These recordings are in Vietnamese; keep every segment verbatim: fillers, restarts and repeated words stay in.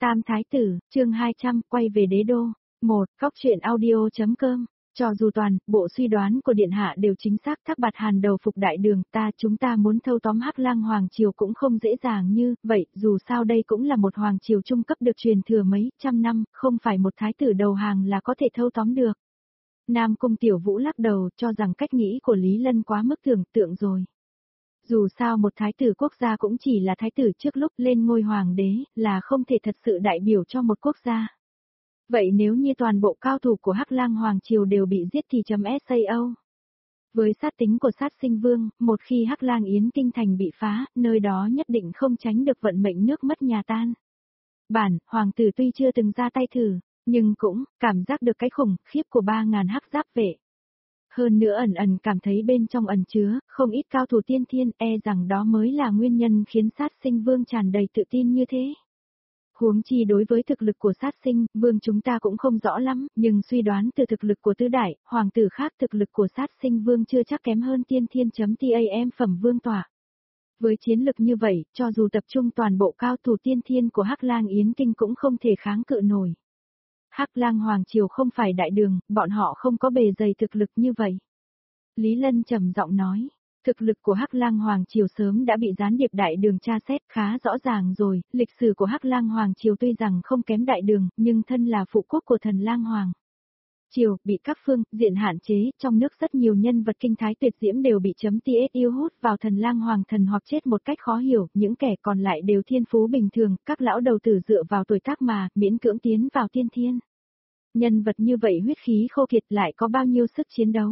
Tam Thái Tử, chương hai trăm, quay về đế đô. một. Góc truyện audio.com. Cho dù toàn bộ suy đoán của Điện Hạ đều chính xác, Thác Bạt Hàn đầu phục đại đường, ta chúng ta muốn thâu tóm Hắc Lang Hoàng Triều cũng không dễ dàng như vậy, dù sao đây cũng là một Hoàng Triều trung cấp được truyền thừa mấy trăm năm, không phải một Thái Tử đầu hàng là có thể thâu tóm được. Nam Cung Tiểu Vũ lắc đầu, cho rằng cách nghĩ của Lý Lân quá mức tưởng tượng rồi. Dù sao một thái tử quốc gia cũng chỉ là thái tử trước lúc lên ngôi hoàng đế, là không thể thật sự đại biểu cho một quốc gia. Vậy nếu như toàn bộ cao thủ của Hắc Lang Hoàng Triều đều bị giết thì chấm sao? Với sát tính của sát sinh vương, một khi Hắc Lang Yến Kinh Thành bị phá, nơi đó nhất định không tránh được vận mệnh nước mất nhà tan. Bản, hoàng tử tuy chưa từng ra tay thử, nhưng cũng cảm giác được cái khủng khiếp của ba ngàn hắc giáp vệ. Hơn nữa ẩn ẩn cảm thấy bên trong ẩn chứa, không ít cao thủ tiên thiên, e rằng đó mới là nguyên nhân khiến sát sinh vương tràn đầy tự tin như thế. Huống chi đối với thực lực của sát sinh, vương chúng ta cũng không rõ lắm, nhưng suy đoán từ thực lực của tứ đại, hoàng tử khác thực lực của sát sinh vương chưa chắc kém hơn tiên thiên.tam phẩm vương tỏa. Với chiến lực như vậy, cho dù tập trung toàn bộ cao thủ tiên thiên của Hắc Lang Yến Kinh cũng không thể kháng cự nổi. Hắc Lang Hoàng Triều không phải đại đường, bọn họ không có bề dày thực lực như vậy. Lý Lân trầm giọng nói, thực lực của Hắc Lang Hoàng Triều sớm đã bị gián điệp đại đường tra xét khá rõ ràng rồi, lịch sử của Hắc Lang Hoàng Triều tuy rằng không kém đại đường, nhưng thân là phụ quốc của thần Lang Hoàng Triều, bị các phương diện hạn chế, trong nước rất nhiều nhân vật kinh thái tuyệt diễm đều bị chấm ts yêu hút vào thần Lang Hoàng thần hoặc chết một cách khó hiểu, những kẻ còn lại đều thiên phú bình thường, các lão đầu tử dựa vào tuổi tác mà, miễn cưỡng tiến vào tiên thiên. Nhân vật như vậy huyết khí khô kiệt lại có bao nhiêu sức chiến đấu.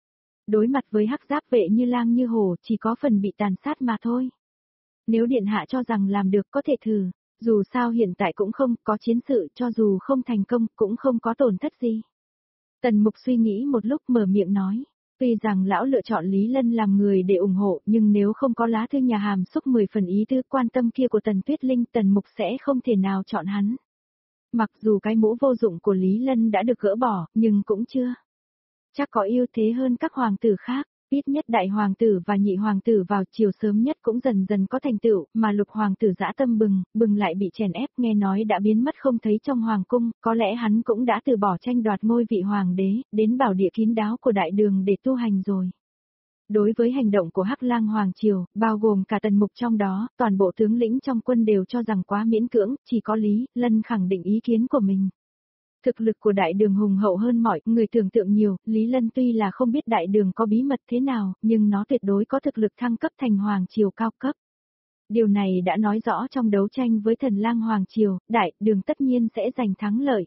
Đối mặt với hắc giáp vệ như lang như hổ chỉ có phần bị tàn sát mà thôi. Nếu Điện Hạ cho rằng làm được có thể thử, dù sao hiện tại cũng không có chiến sự, cho dù không thành công cũng không có tổn thất gì. Tần Mục suy nghĩ một lúc mở miệng nói, tuy rằng lão lựa chọn Lý Lân làm người để ủng hộ, nhưng nếu không có lá thư nhà hàm xúc mười phần ý tứ quan tâm kia của Tần Tuyết Linh, Tần Mục sẽ không thể nào chọn hắn. Mặc dù cái mũ vô dụng của Lý Lân đã được gỡ bỏ, nhưng cũng chưa chắc có ưu thế hơn các hoàng tử khác, ít nhất đại hoàng tử và nhị hoàng tử vào chiều sớm nhất cũng dần dần có thành tựu, mà lục hoàng tử dã tâm bừng, bừng lại bị chèn ép, nghe nói đã biến mất không thấy trong hoàng cung, có lẽ hắn cũng đã từ bỏ tranh đoạt ngôi vị hoàng đế, đến bảo địa kín đáo của đại đường để tu hành rồi. Đối với hành động của Hắc Lang Hoàng Triều, bao gồm cả Tần Mục trong đó, toàn bộ tướng lĩnh trong quân đều cho rằng quá miễn cưỡng, chỉ có Lý Lân khẳng định ý kiến của mình. Thực lực của đại đường hùng hậu hơn mọi người tưởng tượng nhiều, Lý Lân tuy là không biết đại đường có bí mật thế nào, nhưng nó tuyệt đối có thực lực thăng cấp thành Hoàng Triều cao cấp. Điều này đã nói rõ trong đấu tranh với thần Lang Hoàng Triều, đại đường tất nhiên sẽ giành thắng lợi.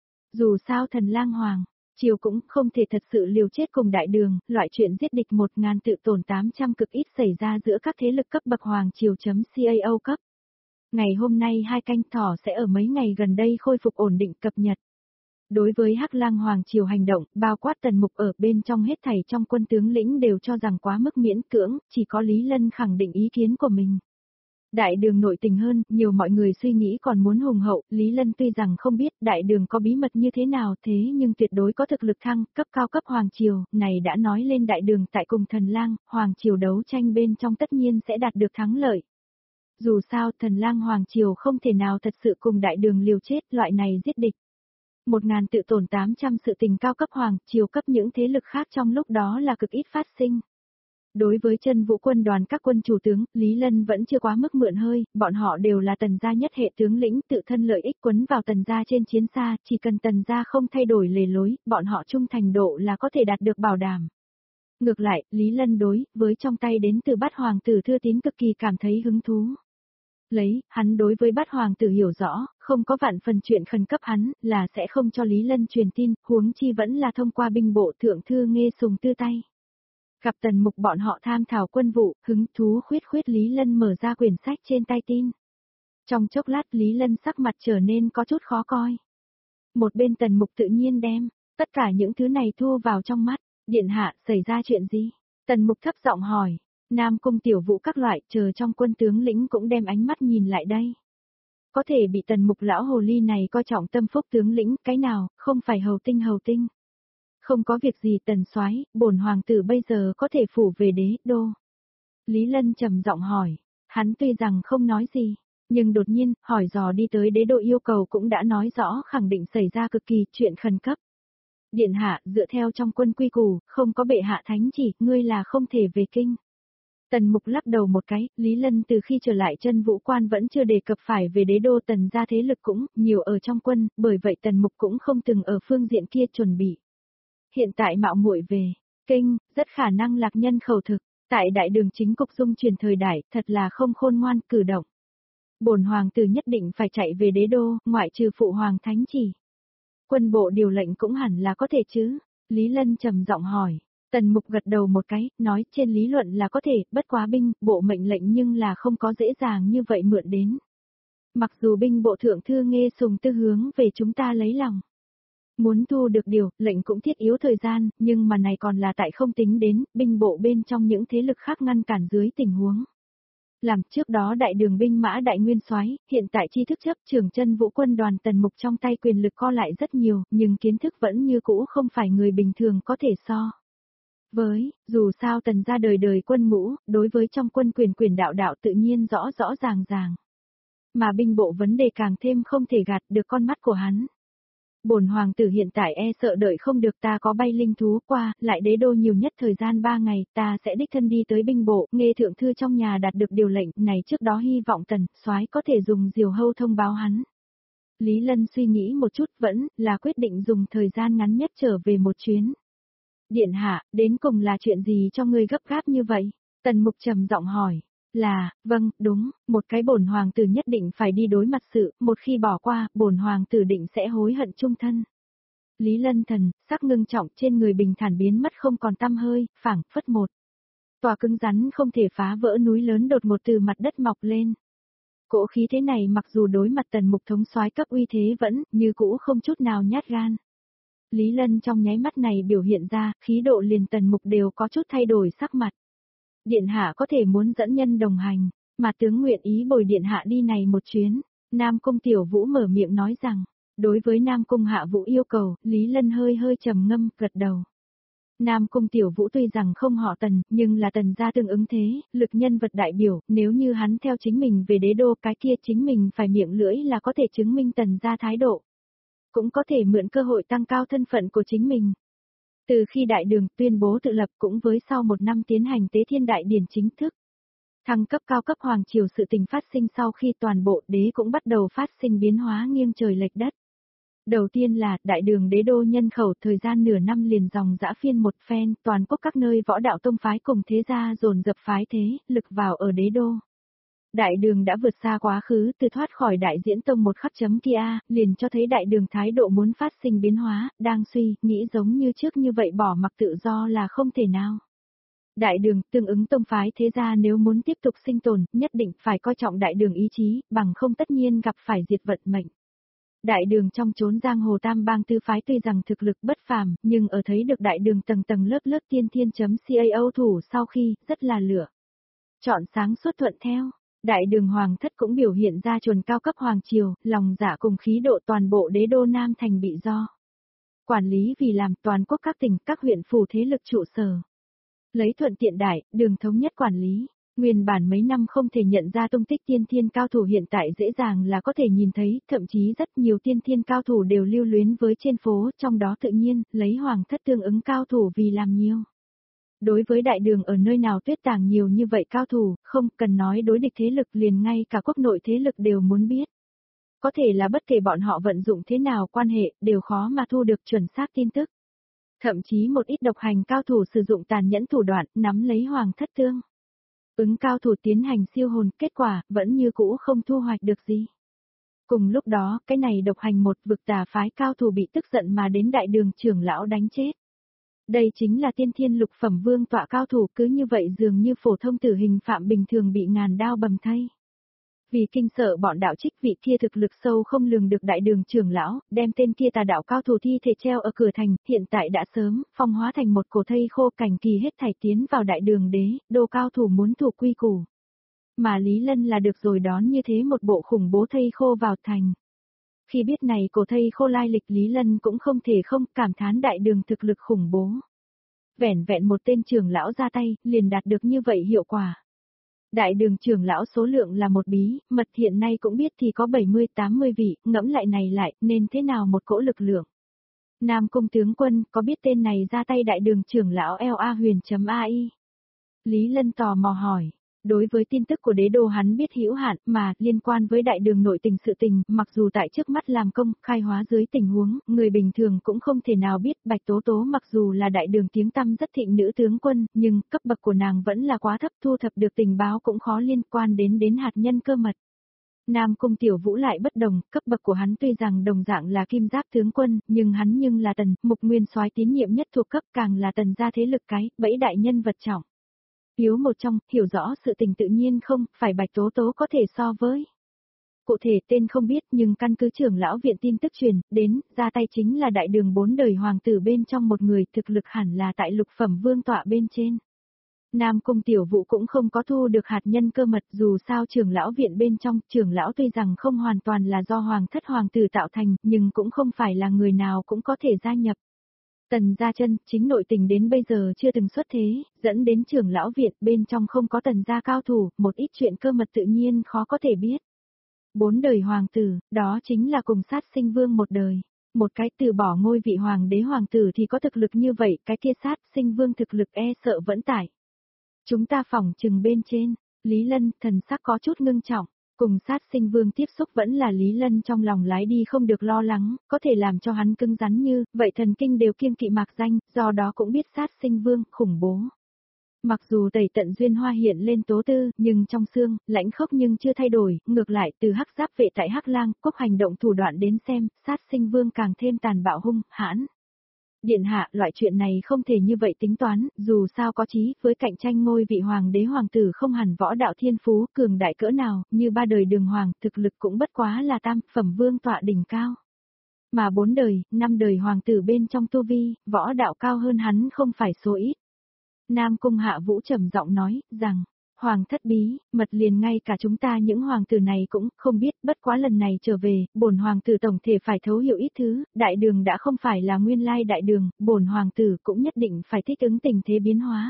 Dù sao thần Lang Hoàng Triều cũng không thể thật sự liều chết cùng đại đường, loại chuyện giết địch một ngàn tự tổn tám trăm cực ít xảy ra giữa các thế lực cấp bậc Hoàng Triều.cao cấp. Ngày hôm nay hai canh thỏ sẽ ở mấy ngày gần đây khôi phục ổn định cập nhật. Đối với Hắc Lang Hoàng Triều hành động, bao quát Tần Mục ở bên trong hết thảy trong quân tướng lĩnh đều cho rằng quá mức miễn cưỡng, chỉ có Lý Lân khẳng định ý kiến của mình. Đại đường nội tình hơn, nhiều mọi người suy nghĩ còn muốn hùng hậu, Lý Lân tuy rằng không biết đại đường có bí mật như thế nào thế nhưng tuyệt đối có thực lực thăng, cấp cao cấp Hoàng Triều, này đã nói lên đại đường tại cùng thần Lang, Hoàng Triều đấu tranh bên trong tất nhiên sẽ đạt được thắng lợi. Dù sao thần Lang Hoàng Triều không thể nào thật sự cùng đại đường liều chết, loại này giết địch. Một ngàn tự tổn tám trăm sự tình cao cấp Hoàng Triều cấp những thế lực khác trong lúc đó là cực ít phát sinh. Đối với chân vũ quân đoàn các quân chủ tướng, Lý Lân vẫn chưa quá mức mượn hơi, bọn họ đều là tần gia nhất hệ tướng lĩnh tự thân lợi ích quấn vào tần gia trên chiến xa, chỉ cần tần gia không thay đổi lề lối, bọn họ trung thành độ là có thể đạt được bảo đảm. Ngược lại, Lý Lân đối với trong tay đến từ Bát Hoàng tử thư tín cực kỳ cảm thấy hứng thú. Lấy, hắn đối với Bát Hoàng tử hiểu rõ, không có vạn phần chuyện khẩn cấp hắn, là sẽ không cho Lý Lân truyền tin, huống chi vẫn là thông qua binh bộ thượng thư Nghê Sùng Tư tay. Gặp Tần Mục bọn họ tham thảo quân vụ, hứng thú khuyết khuyết Lý Lân mở ra quyển sách trên tay tin. Trong chốc lát Lý Lân sắc mặt trở nên có chút khó coi. Một bên Tần Mục tự nhiên đem tất cả những thứ này thu vào trong mắt, Điện Hạ xảy ra chuyện gì? Tần Mục thấp giọng hỏi. Nam Cung Tiểu Vũ các loại chờ trong quân tướng lĩnh cũng đem ánh mắt nhìn lại đây. Có thể bị Tần Mục lão hồ ly này coi trọng tâm phúc tướng lĩnh, cái nào, không phải hầu tinh hầu tinh. Không có việc gì Tần soái, bổn hoàng tử bây giờ có thể phủ về đế đô. Lý Lân trầm giọng hỏi, hắn tuy rằng không nói gì, Nhưng đột nhiên, hỏi dò đi tới đế đô yêu cầu cũng đã nói rõ khẳng định xảy ra cực kỳ chuyện khẩn cấp. Điện hạ, dựa theo trong quân quy củ, không có bệ hạ thánh chỉ, ngươi là không thể về kinh. Tần Mục lắc đầu một cái, Lý Lân từ khi trở lại chân vũ quan vẫn chưa đề cập phải về đế đô, Tần gia thế lực cũng nhiều ở trong quân, bởi vậy Tần Mục cũng không từng ở phương diện kia chuẩn bị. Hiện tại mạo muội về kinh, rất khả năng lạc nhân khẩu thực, tại đại đường chính cục dung truyền thời đại, thật là không khôn ngoan cử động. Bổn hoàng tử nhất định phải chạy về đế đô, ngoại trừ phụ hoàng thánh chỉ. Quân bộ điều lệnh cũng hẳn là có thể chứ? Lý Lân trầm giọng hỏi. Tần Mục gật đầu một cái, nói trên lý luận là có thể, bất quá binh, bộ mệnh lệnh nhưng là không có dễ dàng như vậy mượn đến. Mặc dù binh bộ thượng thư Nghê Sùng Tư hướng về chúng ta lấy lòng. Muốn thu được điều, lệnh cũng thiết yếu thời gian, nhưng mà này còn là tại không tính đến, binh bộ bên trong những thế lực khác ngăn cản dưới tình huống. Làm trước đó đại đường binh mã đại nguyên soái, hiện tại tri thức chấp trưởng chân vũ quân đoàn Tần Mục trong tay quyền lực co lại rất nhiều, nhưng kiến thức vẫn như cũ không phải người bình thường có thể so. Với, dù sao Tần gia đời đời quân ngũ, đối với trong quân quyền quyền đạo đạo tự nhiên rõ rõ ràng ràng. Mà binh bộ vấn đề càng thêm không thể gạt được con mắt của hắn. Bổn hoàng tử hiện tại e sợ đợi không được, ta có bay linh thú qua, lại đế đô nhiều nhất thời gian ba ngày, ta sẽ đích thân đi tới binh bộ, nghe thượng thư trong nhà đạt được điều lệnh này, trước đó hy vọng Tần soái có thể dùng diều hâu thông báo hắn. Lý Lân suy nghĩ một chút, vẫn là quyết định dùng thời gian ngắn nhất trở về một chuyến. Điện hạ, đến cùng là chuyện gì cho ngươi gấp gáp như vậy? Tần Mục trầm giọng hỏi. Là, vâng, đúng, một cái bổn hoàng tử nhất định phải đi đối mặt sự, một khi bỏ qua, bổn hoàng tử định sẽ hối hận chung thân. Lý Lân thần, sắc ngưng trọng trên người bình thản biến mất không còn tăm hơi, phảng phất một. Tòa cứng rắn không thể phá vỡ núi lớn đột ngột từ mặt đất mọc lên. Cỗ khí thế này mặc dù đối mặt Tần Mục thống soái cấp uy thế vẫn, như cũ không chút nào nhát gan. Lý Lân trong nháy mắt này biểu hiện ra, khí độ liền Tần Mục đều có chút thay đổi sắc mặt. Điện hạ có thể muốn dẫn nhân đồng hành, mà tướng nguyện ý bồi điện hạ đi này một chuyến. Nam Cung Tiểu Vũ mở miệng nói rằng, đối với Nam Cung Hạ Vũ yêu cầu, Lý Lân hơi hơi trầm ngâm, gật đầu. Nam Cung Tiểu Vũ tuy rằng không họ Tần, nhưng là Tần gia tương ứng thế, lực nhân vật đại biểu, nếu như hắn theo chính mình về đế đô, cái kia chính mình phải miệng lưỡi là có thể chứng minh Tần gia thái độ. Cũng có thể mượn cơ hội tăng cao thân phận của chính mình. Từ khi đại đường tuyên bố tự lập cũng với sau một năm tiến hành tế thiên đại điển chính thức. Thăng cấp cao cấp hoàng triều sự tình phát sinh sau khi toàn bộ đế cũng bắt đầu phát sinh biến hóa nghiêng trời lệch đất. Đầu tiên là đại đường đế đô nhân khẩu thời gian nửa năm liền dòng dã phiên một phen, toàn quốc các nơi võ đạo tông phái cùng thế gia dồn dập phái thế, lực vào ở đế đô. Đại đường đã vượt xa quá khứ, từ thoát khỏi đại diễn tông một khắc chấm kia, liền cho thấy đại đường thái độ muốn phát sinh biến hóa, đang suy, nghĩ giống như trước như vậy bỏ mặc tự do là không thể nào. Đại đường, tương ứng tông phái thế gia nếu muốn tiếp tục sinh tồn, nhất định phải coi trọng đại đường ý chí, bằng không tất nhiên gặp phải diệt vận mệnh. Đại đường trong chốn giang hồ tam bang tư phái tuy rằng thực lực bất phàm, nhưng ở thấy được đại đường tầng tầng lớp lớp tiên thiên.cao thủ sau khi, rất là lửa. Chọn sáng suốt thuận theo. Đại đường hoàng thất cũng biểu hiện ra chuẩn cao cấp hoàng triều, lòng dạ cùng khí độ toàn bộ đế đô Nam Thành bị do. Quản lý vì làm toàn quốc các tỉnh, các huyện phủ thế lực trụ sở. Lấy thuận tiện đại, đường thống nhất quản lý. Nguyên bản mấy năm không thể nhận ra tung tích tiên thiên cao thủ hiện tại dễ dàng là có thể nhìn thấy, thậm chí rất nhiều tiên thiên cao thủ đều lưu luyến với trên phố, trong đó tự nhiên, lấy hoàng thất tương ứng cao thủ vì làm nhiều. Đối với đại đường ở nơi nào tuyết tàng nhiều như vậy cao thủ, không cần nói đối địch thế lực liền ngay cả quốc nội thế lực đều muốn biết. Có thể là bất kể bọn họ vận dụng thế nào quan hệ, đều khó mà thu được chuẩn xác tin tức. Thậm chí một ít độc hành cao thủ sử dụng tàn nhẫn thủ đoạn, nắm lấy hoàng thất tương. Ứng cao thủ tiến hành siêu hồn, kết quả, vẫn như cũ không thu hoạch được gì. Cùng lúc đó, cái này độc hành một vực tà phái cao thủ bị tức giận mà đến đại đường trưởng lão đánh chết. Đây chính là tiên thiên lục phẩm vương tọa cao thủ, cứ như vậy dường như phổ thông tử hình phạm bình thường bị ngàn đao bầm thây. Vì kinh sợ bọn đạo trích vị kia thực lực sâu không lường được đại đường trưởng lão, đem tên kia tà đạo cao thủ thi thể treo ở cửa thành, hiện tại đã sớm, phong hóa thành một cổ thây khô cảnh kỳ hết thảy tiến vào đại đường đế, đô cao thủ muốn thủ quy củ. Mà Lý Lân là được rồi đón như thế một bộ khủng bố thây khô vào thành. Khi biết này cổ thây khô lai lịch Lý Lân cũng không thể không cảm thán đại đường thực lực khủng bố. Vẻn vẹn một tên trưởng lão ra tay, liền đạt được như vậy hiệu quả. Đại đường trưởng lão số lượng là một bí, mật hiện nay cũng biết thì có bảy mươi tám mươi vị, ngẫm lại này lại, nên thế nào một cỗ lực lượng. Nam Cung tướng quân, có biết tên này ra tay đại đường trưởng lão L A Huyền.ai? Lý Lân tò mò hỏi. Đối với tin tức của đế đô hắn biết hữu hạn, mà, liên quan với đại đường nội tình sự tình, mặc dù tại trước mắt làm công, khai hóa dưới tình huống, người bình thường cũng không thể nào biết, Bạch Tố Tố mặc dù là đại đường tiếng tăm rất thịnh nữ tướng quân, nhưng, cấp bậc của nàng vẫn là quá thấp, thu thập được tình báo cũng khó liên quan đến đến hạt nhân cơ mật. Nam Cung Tiểu Vũ lại bất đồng, cấp bậc của hắn tuy rằng đồng dạng là kim giáp tướng quân, nhưng hắn nhưng là tần, mục nguyên soái tín nhiệm nhất thuộc cấp, càng là tần gia thế lực cái, bẫy đại nhân vật trọng. Yếu một trong, hiểu rõ sự tình tự nhiên không, phải Bạch Tố Tố có thể so với. Cụ thể tên không biết nhưng căn cứ trưởng lão viện tin tức truyền, đến, ra tay chính là đại đường bốn đời hoàng tử bên trong một người, thực lực hẳn là tại lục phẩm vương tọa bên trên. Nam Cung Tiểu Vũ cũng không có thu được hạt nhân cơ mật, dù sao trưởng lão viện bên trong, trưởng lão tuy rằng không hoàn toàn là do hoàng thất hoàng tử tạo thành, nhưng cũng không phải là người nào cũng có thể gia nhập. Tần gia chân, chính nội tình đến bây giờ chưa từng xuất thế, dẫn đến trưởng lão viện bên trong không có tần gia cao thủ, một ít chuyện cơ mật tự nhiên khó có thể biết. Bốn đời hoàng tử, đó chính là cùng sát sinh vương một đời. Một cái từ bỏ ngôi vị hoàng đế hoàng tử thì có thực lực như vậy, cái kia sát sinh vương thực lực e sợ vẫn tải. Chúng ta phỏng chừng bên trên, Lý Lân, thần sắc có chút ngưng trọng. Cùng sát sinh vương tiếp xúc vẫn là Lý Lân trong lòng lái đi không được lo lắng, có thể làm cho hắn cứng rắn như, vậy thần kinh đều kiêng kỵ mạc danh, do đó cũng biết sát sinh vương, khủng bố. Mặc dù tẩy tận duyên hoa hiện lên tố tư, nhưng trong xương, lãnh khốc nhưng chưa thay đổi, ngược lại từ hắc giáp vệ tại hắc lang, cốc hành động thủ đoạn đến xem, sát sinh vương càng thêm tàn bạo hung, hãn. Điện hạ, loại chuyện này không thể như vậy tính toán, dù sao có chí, với cạnh tranh ngôi vị hoàng đế hoàng tử không hẳn võ đạo thiên phú, cường đại cỡ nào, như ba đời đường hoàng, thực lực cũng bất quá là tam, phẩm vương tọa đỉnh cao. Mà bốn đời, năm đời hoàng tử bên trong tu vi, võ đạo cao hơn hắn không phải số ít. Nam Cung Hạ Vũ trầm giọng nói, rằng, hoàng thất bí, mật liền ngay cả chúng ta những hoàng tử này cũng không biết, bất quá lần này trở về, bổn hoàng tử tổng thể phải thấu hiểu ít thứ, đại đường đã không phải là nguyên lai đại đường, bổn hoàng tử cũng nhất định phải thích ứng tình thế biến hóa.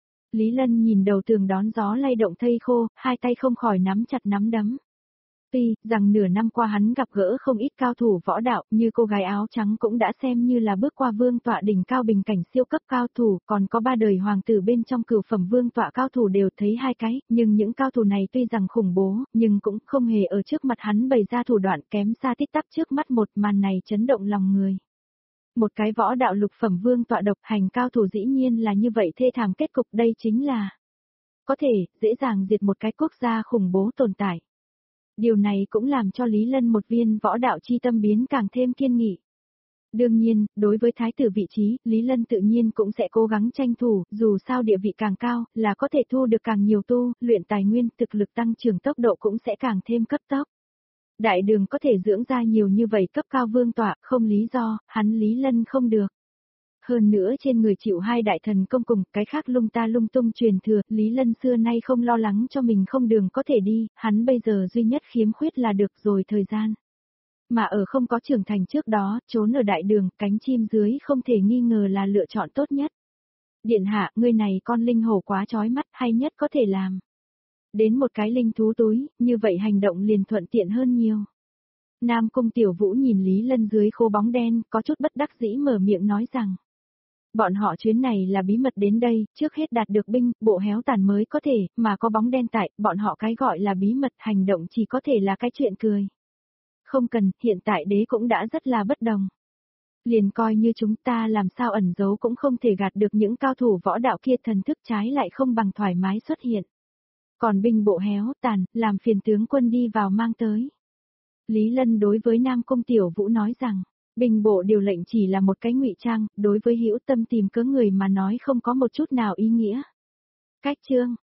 Lý Lân nhìn đầu tường đón gió lay động thây khô, hai tay không khỏi nắm chặt nắm đấm. Tuy rằng nửa năm qua hắn gặp gỡ không ít cao thủ võ đạo, như cô gái áo trắng cũng đã xem như là bước qua vương tọa đỉnh cao bình cảnh siêu cấp cao thủ, còn có ba đời hoàng tử bên trong cửu phẩm vương tọa cao thủ đều thấy hai cái, nhưng những cao thủ này tuy rằng khủng bố, nhưng cũng không hề ở trước mặt hắn bày ra thủ đoạn kém xa tích tắc trước mắt, một màn này chấn động lòng người. Một cái võ đạo lục phẩm vương tọa độc hành cao thủ dĩ nhiên là như vậy thê thảm kết cục, đây chính là có thể dễ dàng diệt một cái quốc gia khủng bố tồn tại. Điều này cũng làm cho Lý Lân một viên võ đạo chi tâm biến càng thêm kiên nghị. Đương nhiên, đối với thái tử vị trí, Lý Lân tự nhiên cũng sẽ cố gắng tranh thủ, dù sao địa vị càng cao, là có thể thu được càng nhiều tu, luyện tài nguyên, thực lực tăng trưởng tốc độ cũng sẽ càng thêm cấp tốc. Đại đường có thể dưỡng ra nhiều như vậy cấp cao vương tọa, không lý do, hắn Lý Lân không được. Hơn nữa trên người chịu hai đại thần công cùng, cái khác lung ta lung tung truyền thừa, Lý Lân xưa nay không lo lắng cho mình không đường có thể đi, hắn bây giờ duy nhất khiếm khuyết là được rồi thời gian. Mà ở không có trưởng thành trước đó, trốn ở đại đường, cánh chim dưới không thể nghi ngờ là lựa chọn tốt nhất. Điện hạ, ngươi này con linh hổ quá chói mắt, hay nhất có thể làm. Đến một cái linh thú túi, như vậy hành động liền thuận tiện hơn nhiều. Nam Cung Tiểu Vũ nhìn Lý Lân dưới khô bóng đen, có chút bất đắc dĩ mở miệng nói rằng. Bọn họ chuyến này là bí mật đến đây, trước hết đạt được binh, bộ héo tàn mới có thể, mà có bóng đen tại, bọn họ cái gọi là bí mật hành động chỉ có thể là cái chuyện cười. Không cần, hiện tại đế cũng đã rất là bất đồng. Liền coi như chúng ta làm sao ẩn giấu cũng không thể gạt được những cao thủ võ đạo kia, thần thức trái lại không bằng thoải mái xuất hiện. Còn binh bộ héo tàn, làm phiền tướng quân đi vào mang tới. Lý Lân đối với Nam Cung Tiểu Vũ nói rằng, binh bộ điều lệnh chỉ là một cái ngụy trang, đối với hữu tâm tìm cớ người mà nói không có một chút nào ý nghĩa. Cách chương,